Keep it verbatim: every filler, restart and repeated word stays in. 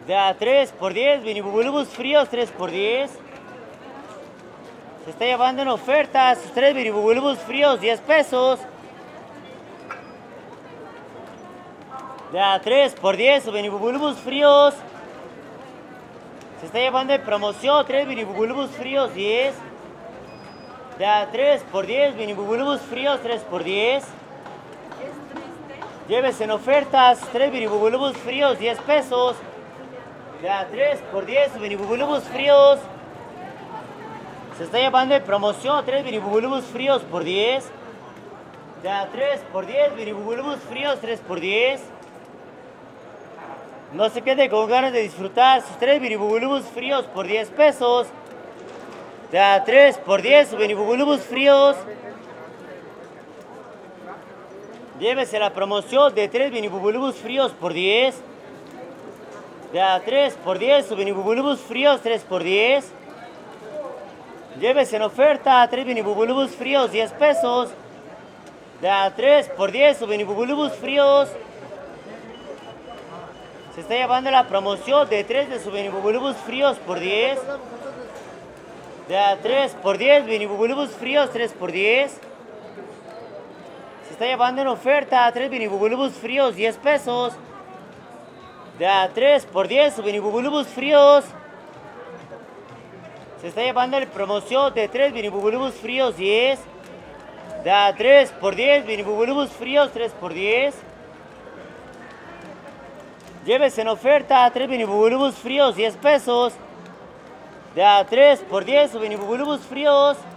De a tres por diez, vinibubulubus fríos tres por diez. Se está llevando en oferta sus tres vinibubulubus fríos, diez pesos. De a tres por diez, sus vinibubulubus fríos. Se está llevando en promoción tres vinibubulubus fríos, diez. De a tres por diez, vinibubulubus fríos, tres por diez. Llévese en ofertas tres vinibubulubus fríos, diez pesos. De a tres por diez, vinibubulubus fríos. Se está llevando en promoción tres vinibubulubus fríos por diez. De a tres por diez, vinibubulubus fríos, tres por diez. No se quede con ganas de disfrutar sus tres vinibubulubus fríos por diez pesos. De a tres por diez, vinibubulubus fríos. Llévese la promoción de tres vinibubulubus fríos por diez. De a tres por diez, vinibubulubus fríos, tres por diez. Llévese en oferta tres vinibubulubus fríos, diez pesos. De a tres por diez, vinibubulubus fríos. Se está llevando la promoción de tres de sus vinibubulubus fríos por diez. De a tres por diez, vinibubulubus fríos, tres por diez. Se está llevando en oferta tres vinibubulubus fríos, diez pesos. De a tres por diez, vinibubulubus fríos. Se está llevando la promoción de tres vinibubulubus fríos, diez. De a tres por diez, vinibubulubus fríos, tres por diez. Llévese en oferta tres vinibubulubus fríos, diez pesos. De a tres por diez, vinibubulubus fríos.